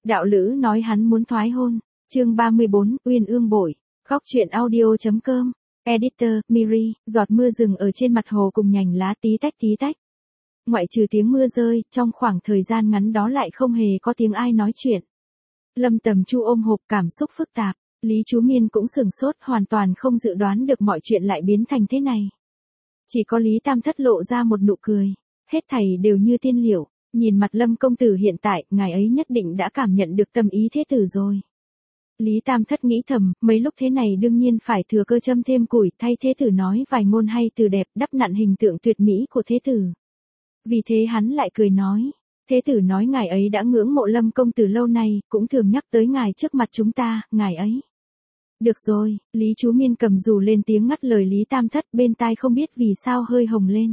Đạo lữ nói hắn muốn thoái hôn. Chương 34, Uyên ương bội. Góc truyện audio.com. Editor, Miri, giọt mưa rừng ở trên mặt hồ cùng nhành lá tí tách tí tách. Ngoại trừ tiếng mưa rơi, trong khoảng thời gian ngắn đó lại không hề có tiếng ai nói chuyện. Lâm Tầm Chu ôm hộp cảm xúc phức tạp, Lý Chú Miên cũng sửng sốt, hoàn toàn không dự đoán được mọi chuyện lại biến thành thế này. Chỉ có Lý Tam Thất lộ ra một nụ cười, hết thảy đều như tiên liệu, nhìn mặt Lâm công tử hiện tại, ngài ấy nhất định đã cảm nhận được tâm ý thế tử rồi. Lý Tam Thất nghĩ thầm, mấy lúc thế này đương nhiên phải thừa cơ châm thêm củi, thay thế tử nói vài ngôn hay từ đẹp, đắp nặn hình tượng tuyệt mỹ của thế tử. Vì thế hắn lại cười nói, thế tử nói ngài ấy đã ngưỡng mộ Lâm công tử lâu nay, cũng thường nhắc tới ngài trước mặt chúng ta, ngài ấy. Được rồi, Lý Chú Miên cầm dù lên tiếng ngắt lời Lý Tam Thất, bên tai không biết vì sao hơi hồng lên.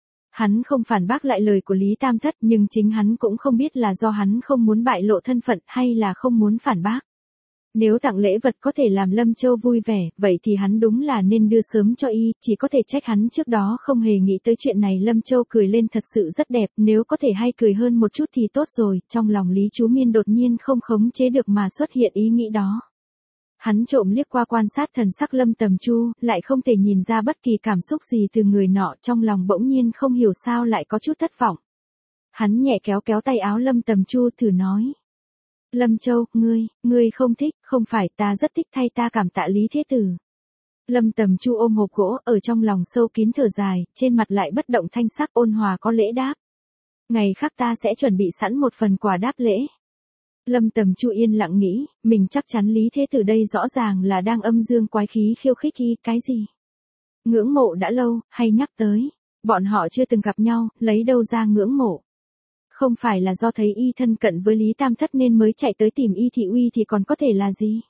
Hắn không phản bác lại lời của Lý Tam Thất, nhưng chính hắn cũng không biết là do hắn không muốn bại lộ thân phận hay là không muốn phản bác. Nếu tặng lễ vật có thể làm Lâm Châu vui vẻ, vậy thì hắn đúng là nên đưa sớm cho y, chỉ có thể trách hắn trước đó không hề nghĩ tới chuyện này. Lâm Châu cười lên thật sự rất đẹp, nếu có thể hay cười hơn một chút thì tốt rồi, trong lòng Lý Chú Miên đột nhiên không khống chế được mà xuất hiện ý nghĩ đó. Hắn trộm liếc qua quan sát thần sắc Lâm Tầm Chu, lại không thể nhìn ra bất kỳ cảm xúc gì từ người nọ, trong lòng bỗng nhiên không hiểu sao lại có chút thất vọng. Hắn nhẹ kéo kéo tay áo Lâm Tầm Chu thử nói. Lâm Châu, ngươi không thích, không phải, ta rất thích, thay ta cảm tạ Lý thế tử. Lâm Tầm Chu ôm hộp gỗ, ở trong lòng sâu kín thở dài, trên mặt lại bất động thanh sắc, ôn hòa có lễ đáp. Ngày khác ta sẽ chuẩn bị sẵn một phần quà đáp lễ. Lâm Tầm Chu yên lặng nghĩ, mình chắc chắn Lý thế tử đây rõ ràng là đang âm dương quái khí khiêu khích y, cái gì? Ngưỡng mộ đã lâu, hay nhắc tới, bọn họ chưa từng gặp nhau, lấy đâu ra ngưỡng mộ? Không phải là do thấy y thân cận với Lý Tam Thất nên mới chạy tới tìm y thị uy thì còn có thể là gì?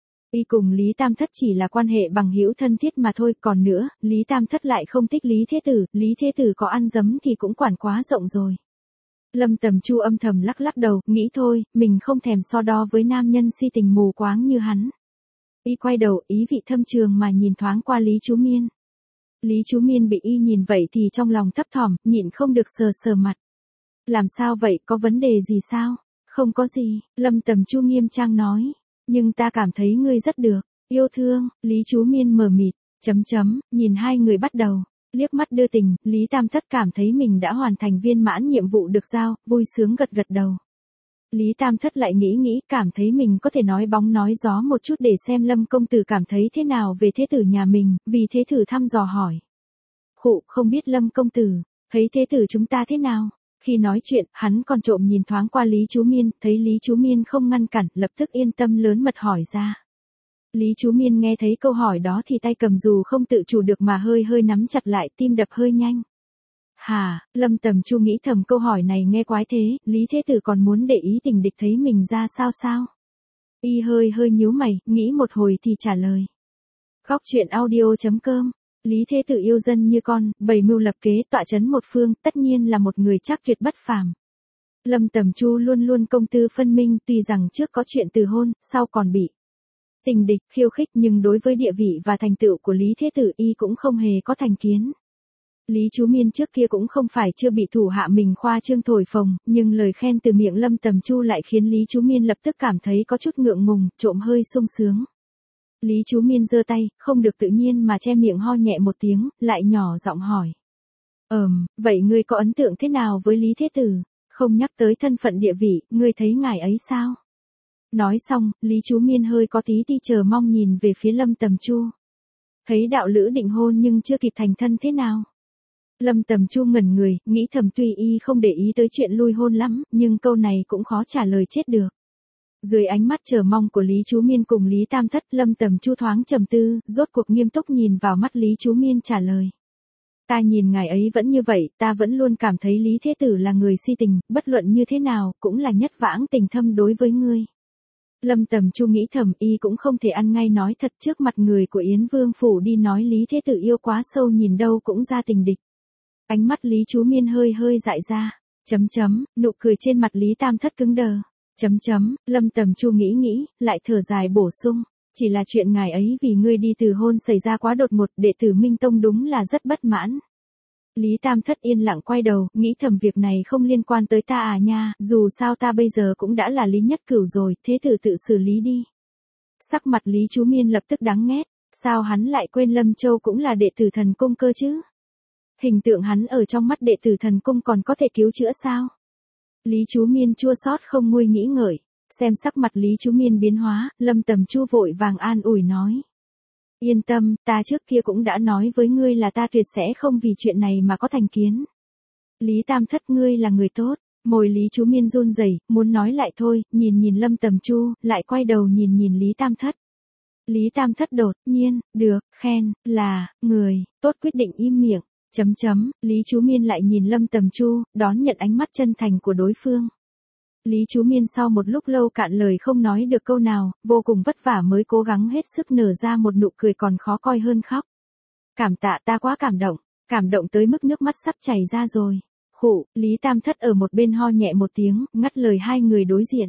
Y cùng Lý Tam Thất chỉ là quan hệ bằng hữu thân thiết mà thôi, còn nữa, Lý Tam Thất lại không thích Lý thế tử, Lý thế tử có ăn dấm thì cũng quản quá rộng rồi. Lâm Tầm Chu âm thầm lắc lắc đầu, nghĩ thôi, mình không thèm so đo với nam nhân si tình mù quáng như hắn. Y quay đầu, ý vị thâm trường mà nhìn thoáng qua Lý Chú Miên. Lý Chú Miên bị y nhìn vậy thì trong lòng thấp thỏm, nhịn không được sờ sờ mặt. Làm sao vậy, có vấn đề gì sao? Không có gì, Lâm Tầm Chu nghiêm trang nói. Nhưng ta cảm thấy ngươi rất được, yêu thương, Lý Chú Miên mờ mịt, nhìn hai người bắt đầu. Liếc mắt đưa tình, Lý Tam Thất cảm thấy mình đã hoàn thành viên mãn nhiệm vụ được giao, vui sướng gật gật đầu. Lý Tam Thất lại nghĩ, cảm thấy mình có thể nói bóng nói gió một chút để xem Lâm công tử cảm thấy thế nào về thế tử nhà mình, vì thế thử thăm dò hỏi. Khụ, không biết Lâm công tử, thấy thế tử chúng ta thế nào? Khi nói chuyện, hắn còn trộm nhìn thoáng qua Lý Chú Miên, thấy Lý Chú Miên không ngăn cản, lập tức yên tâm lớn mật hỏi ra. Lý Chú Miên nghe thấy câu hỏi đó thì tay cầm dù không tự chủ được mà hơi nắm chặt lại, tim đập hơi nhanh. Hà, Lâm Tầm Chu nghĩ thầm câu hỏi này nghe quái thế, Lý thế tử còn muốn để ý tình địch thấy mình ra sao? Y hơi nhíu mày, nghĩ một hồi thì trả lời. Góc truyện audio.com. Lý thế tử yêu dân như con, bày mưu lập kế, tọa chấn một phương, tất nhiên là một người chắc tuyệt bất phàm. Lâm Tầm Chu luôn luôn công tư phân minh, tuy rằng trước có chuyện từ hôn, sau còn bị tình địch khiêu khích, nhưng đối với địa vị và thành tựu của Lý thế tử y cũng không hề có thành kiến. Lý Chú Miên trước kia cũng không phải chưa bị thủ hạ mình khoa trương thổi phồng, nhưng lời khen từ miệng Lâm Tầm Chu lại khiến Lý Chú Miên lập tức cảm thấy có chút ngượng ngùng, trộm hơi sung sướng. Lý Chú Miên giơ tay, không được tự nhiên mà che miệng ho nhẹ một tiếng, lại nhỏ giọng hỏi. Vậy ngươi có ấn tượng thế nào với Lý thế tử? Không nhắc tới thân phận địa vị, ngươi thấy ngài ấy sao? Nói xong, Lý Chú Miên hơi có tí chờ mong nhìn về phía Lâm Tầm Chu. Thấy đạo lữ định hôn nhưng chưa kịp thành thân thế nào? Lâm Tầm Chu ngẩn người, nghĩ thầm tuy y không để ý tới chuyện lui hôn lắm, nhưng câu này cũng khó trả lời chết được. Dưới ánh mắt chờ mong của Lý Chú Miên cùng Lý Tam Thất, Lâm Tầm Chu thoáng trầm tư, rốt cuộc nghiêm túc nhìn vào mắt Lý Chú Miên trả lời. Ta nhìn ngài ấy vẫn như vậy, ta vẫn luôn cảm thấy Lý thế tử là người si tình, bất luận như thế nào, cũng là nhất vãng tình thâm đối với ngươi. Lâm Tầm Chu nghĩ thầm, y cũng không thể ăn ngay nói thật trước mặt người của Yến Vương phủ đi nói Lý thế tử yêu quá sâu, nhìn đâu cũng ra tình địch. Ánh mắt Lý Chú Miên hơi dại ra, nụ cười trên mặt Lý Tam Thất cứng đờ. Lâm Tầm Chu nghĩ, lại thở dài bổ sung, chỉ là chuyện ngài ấy vì ngươi đi từ hôn xảy ra quá đột ngột, đệ tử Minh Tông đúng là rất bất mãn. Lý Tam Thất yên lặng quay đầu, nghĩ thầm việc này không liên quan tới ta à nha, dù sao ta bây giờ cũng đã là Lý Nhất Cửu rồi, thế tự xử lý đi. Sắc mặt Lý Chú Miên lập tức đáng ghét, sao hắn lại quên Lâm Châu cũng là đệ tử thần cung cơ chứ? Hình tượng hắn ở trong mắt đệ tử thần cung còn có thể cứu chữa sao? Lý Chú Miên chua xót không nguôi nghĩ ngợi, xem sắc mặt Lý Chú Miên biến hóa, Lâm Tầm Chu vội vàng an ủi nói. Yên tâm, ta trước kia cũng đã nói với ngươi là ta tuyệt sẽ không vì chuyện này mà có thành kiến. Lý Tam Thất ngươi là người tốt, môi Lý Chú Miên run rẩy, muốn nói lại thôi, nhìn Lâm Tầm Chu, lại quay đầu nhìn Lý Tam Thất. Lý Tam Thất đột nhiên, được, khen, là, người, tốt quyết định im miệng, Lý Chú Miên lại nhìn Lâm Tầm Chu, đón nhận ánh mắt chân thành của đối phương. Lý Chú Miên sau một lúc lâu cạn lời không nói được câu nào, vô cùng vất vả mới cố gắng hết sức nở ra một nụ cười còn khó coi hơn khóc. Cảm tạ, ta quá cảm động tới mức nước mắt sắp chảy ra rồi. Khụ, Lý Tam Thất ở một bên ho nhẹ một tiếng, ngắt lời hai người đối diện.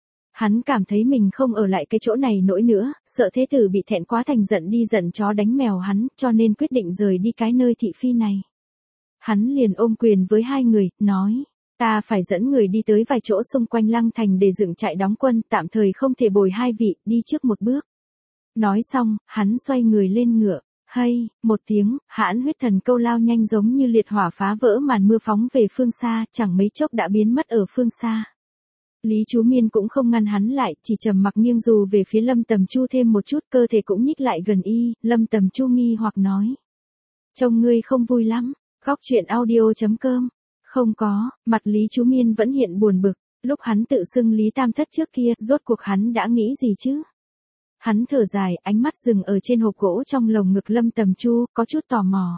Hắn cảm thấy mình không ở lại cái chỗ này nỗi nữa, sợ thế tử bị thẹn quá thành giận đi giận chó đánh mèo hắn, cho nên quyết định rời đi cái nơi thị phi này. Hắn liền ôm quyền với hai người, nói, ta phải dẫn người đi tới vài chỗ xung quanh Lăng Thành để dựng trại đóng quân, tạm thời không thể bồi hai vị, đi trước một bước. Nói xong, hắn xoay người lên ngựa, hay, một tiếng, hãn huyết thần câu lao nhanh giống như liệt hỏa phá vỡ màn mưa phóng về phương xa, chẳng mấy chốc đã biến mất ở phương xa. Lý Chú Miên cũng không ngăn hắn lại, chỉ trầm mặc nghiêng dù về phía Lâm Tầm Chu thêm một chút, cơ thể cũng nhích lại gần y, Lâm Tầm Chu nghi hoặc nói. Trông ngươi không vui lắm, góc truyện audio.com. Không có, mặt Lý Chú Miên vẫn hiện buồn bực, lúc hắn tự xưng Lý Tam Thất trước kia, rốt cuộc hắn đã nghĩ gì chứ? Hắn thở dài, ánh mắt dừng ở trên hộp gỗ trong lồng ngực Lâm Tầm Chu, có chút tò mò.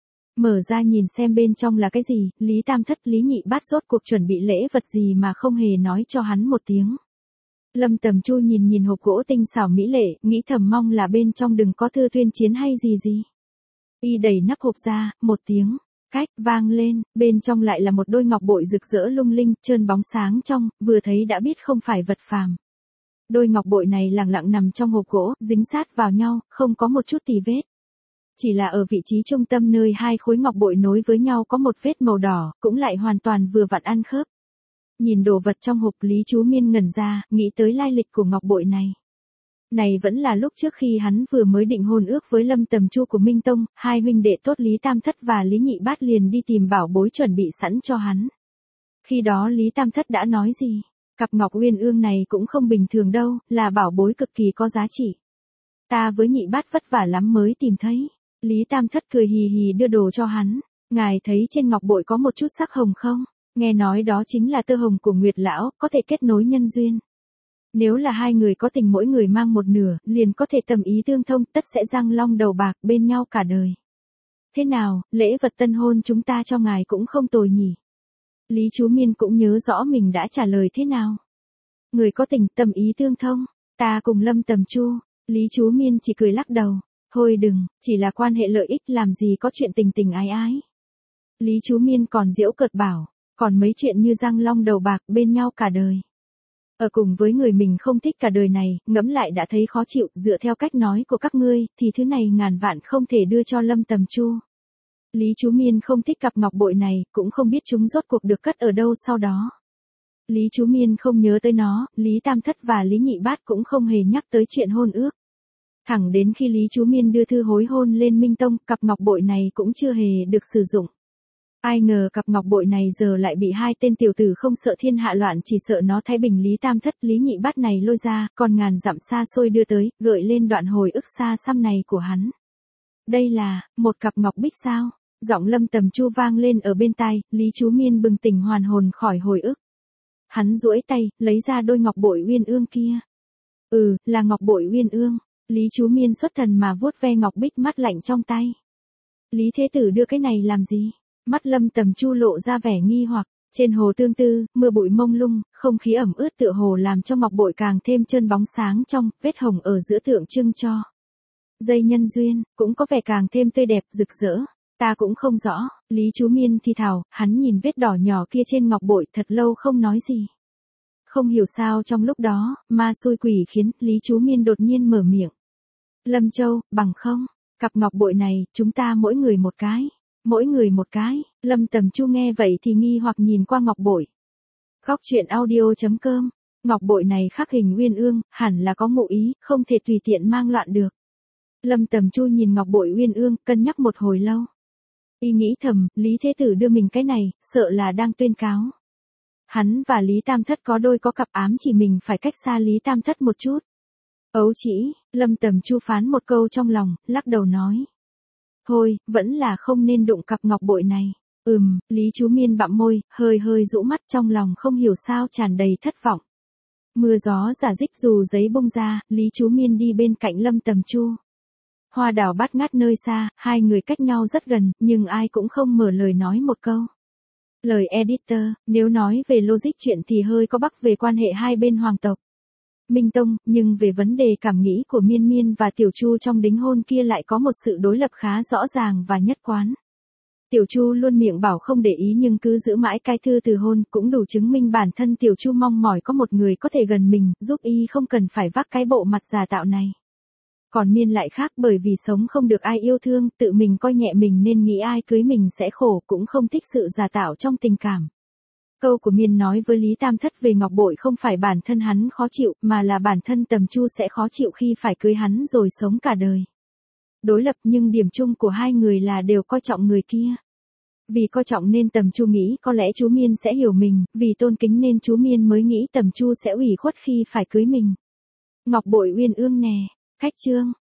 Mở ra nhìn xem bên trong là cái gì, Lý Tam Thất Lý Nhị Bát rốt cuộc chuẩn bị lễ vật gì mà không hề nói cho hắn một tiếng. Lâm Tầm Chu nhìn hộp gỗ tinh xảo mỹ lệ, nghĩ thầm mong là bên trong đừng có thư tuyên chiến hay gì. Y đẩy nắp hộp ra, một tiếng, cách, vang lên, bên trong lại là một đôi ngọc bội rực rỡ lung linh, trơn bóng sáng trong, vừa thấy đã biết không phải vật phàm. Đôi ngọc bội này lẳng lặng nằm trong hộp gỗ, dính sát vào nhau, không có một chút tì vết. Chỉ là ở vị trí trung tâm nơi hai khối ngọc bội nối với nhau có một vết màu đỏ, cũng lại hoàn toàn vừa vặn ăn khớp. Nhìn đồ vật trong hộp Lý Chú Miên ngẩn ra, nghĩ tới lai lịch của ngọc bội này. Này vẫn là lúc trước khi hắn vừa mới định hôn ước với Lâm Tầm Chu của Minh Tông, hai huynh đệ tốt Lý Tam Thất và Lý Nhị Bát liền đi tìm bảo bối chuẩn bị sẵn cho hắn. Khi đó Lý Tam Thất đã nói gì? Cặp ngọc uyên ương này cũng không bình thường đâu, là bảo bối cực kỳ có giá trị. Ta với Nhị Bát vất vả lắm mới tìm thấy. Lý Tam Thất cười hì hì đưa đồ cho hắn. Ngài thấy trên ngọc bội có một chút sắc hồng không? Nghe nói đó chính là tơ hồng của Nguyệt Lão, có thể kết nối nhân duyên. Nếu là hai người có tình mỗi người mang một nửa, liền có thể tầm ý tương thông, tất sẽ răng long đầu bạc bên nhau cả đời. Thế nào, lễ vật tân hôn chúng ta cho ngài cũng không tồi nhỉ? Lý Chú Miên cũng nhớ rõ mình đã trả lời thế nào. Người có tình tầm ý tương thông, ta cùng Lâm Tầm Chu. Lý Chú Miên chỉ cười lắc đầu. Thôi đừng, chỉ là quan hệ lợi ích làm gì có chuyện tình tình ái ái. Lý Chú Miên còn giễu cợt bảo, còn mấy chuyện như răng long đầu bạc bên nhau cả đời. Ở cùng với người mình không thích cả đời này, ngẫm lại đã thấy khó chịu, dựa theo cách nói của các ngươi, thì thứ này ngàn vạn không thể đưa cho Lâm Tầm Chu. Lý Chú Miên không thích cặp ngọc bội này, cũng không biết chúng rốt cuộc được cất ở đâu sau đó. Lý Chú Miên không nhớ tới nó, Lý Tam Thất và Lý Nhị Bát cũng không hề nhắc tới chuyện hôn ước. Thẳng đến khi Lý Chú Miên đưa thư hối hôn lên Minh Tông, cặp ngọc bội này cũng chưa hề được sử dụng. Ai ngờ cặp ngọc bội này giờ lại bị hai tên tiểu tử không sợ thiên hạ loạn chỉ sợ nó thái bình Lý Tam Thất Lý Nhị Bát này lôi ra, còn ngàn dặm xa xôi đưa tới, gợi lên đoạn hồi ức xa xăm này của hắn. Đây là, một cặp ngọc bích sao? Giọng Lâm Tầm Chu vang lên ở bên tai, Lý Chú Miên bừng tỉnh hoàn hồn khỏi hồi ức. Hắn duỗi tay, lấy ra đôi ngọc bội uyên ương kia. Là ngọc bội uyên ương. Lý Chú Miên xuất thần mà vuốt ve ngọc bích mắt lạnh trong tay. Lý Thế Tử đưa cái này làm gì? Mắt Lâm Tầm Chu lộ ra vẻ nghi hoặc. Trên hồ Tương Tư, mưa bụi mông lung, không khí ẩm ướt tựa hồ làm cho ngọc bội càng thêm trơn bóng sáng trong, vết hồng ở giữa tượng trưng cho dây nhân duyên, cũng có vẻ càng thêm tươi đẹp rực rỡ. Ta cũng không rõ, Lý Chú Miên thì thào, hắn nhìn vết đỏ nhỏ kia trên ngọc bội thật lâu không nói gì. Không hiểu sao trong lúc đó, ma xui quỷ khiến, Lý Chú Miên đột nhiên mở miệng. Lâm Châu, bằng không, cặp ngọc bội này, chúng ta mỗi người một cái. Mỗi người một cái, Lâm Tầm Chu nghe vậy thì nghi hoặc nhìn qua ngọc bội. Góc truyện audio.com, ngọc bội này khắc hình uyên ương, hẳn là có ngụ ý, không thể tùy tiện mang loạn được. Lâm Tầm Chu nhìn ngọc bội uyên ương, cân nhắc một hồi lâu. Y nghĩ thầm, Lý Thế Tử đưa mình cái này, sợ là đang tuyên cáo. Hắn và Lý Tam Thất có đôi có cặp, ám chỉ mình phải cách xa Lý Tam Thất một chút. Ấu chỉ, Lâm Tầm Chu phán một câu trong lòng, lắc đầu nói. Thôi, vẫn là không nên đụng cặp ngọc bội này. Lý Chú Miên bặm môi, hơi rũ mắt, trong lòng không hiểu sao tràn đầy thất vọng. Mưa gió giả dích, dù giấy bông ra, Lý Chú Miên đi bên cạnh Lâm Tầm Chu. Hoa đào bát ngát nơi xa, hai người cách nhau rất gần, nhưng ai cũng không mở lời nói một câu. Lời editor, nếu nói về logic chuyện thì hơi có bắc về quan hệ hai bên hoàng tộc Minh Tông, nhưng về vấn đề cảm nghĩ của Miên Miên và Tiểu Chu trong đính hôn kia lại có một sự đối lập khá rõ ràng và nhất quán. Tiểu Chu luôn miệng bảo không để ý nhưng cứ giữ mãi cái thư từ hôn, cũng đủ chứng minh bản thân Tiểu Chu mong mỏi có một người có thể gần mình, giúp y không cần phải vác cái bộ mặt giả tạo này. Còn Miên lại khác, bởi vì sống không được ai yêu thương, tự mình coi nhẹ mình nên nghĩ ai cưới mình sẽ khổ, cũng không thích sự giả tạo trong tình cảm. Câu của Miên nói với Lý Tam Thất về ngọc bội không phải bản thân hắn khó chịu, mà là bản thân Tầm Chu sẽ khó chịu khi phải cưới hắn rồi sống cả đời. Đối lập, nhưng điểm chung của hai người là đều coi trọng người kia. Vì coi trọng nên Tầm Chu nghĩ có lẽ chú Miên sẽ hiểu mình, vì tôn kính nên chú Miên mới nghĩ Tầm Chu sẽ ủy khuất khi phải cưới mình. Ngọc bội uyên ương nè, cách chương.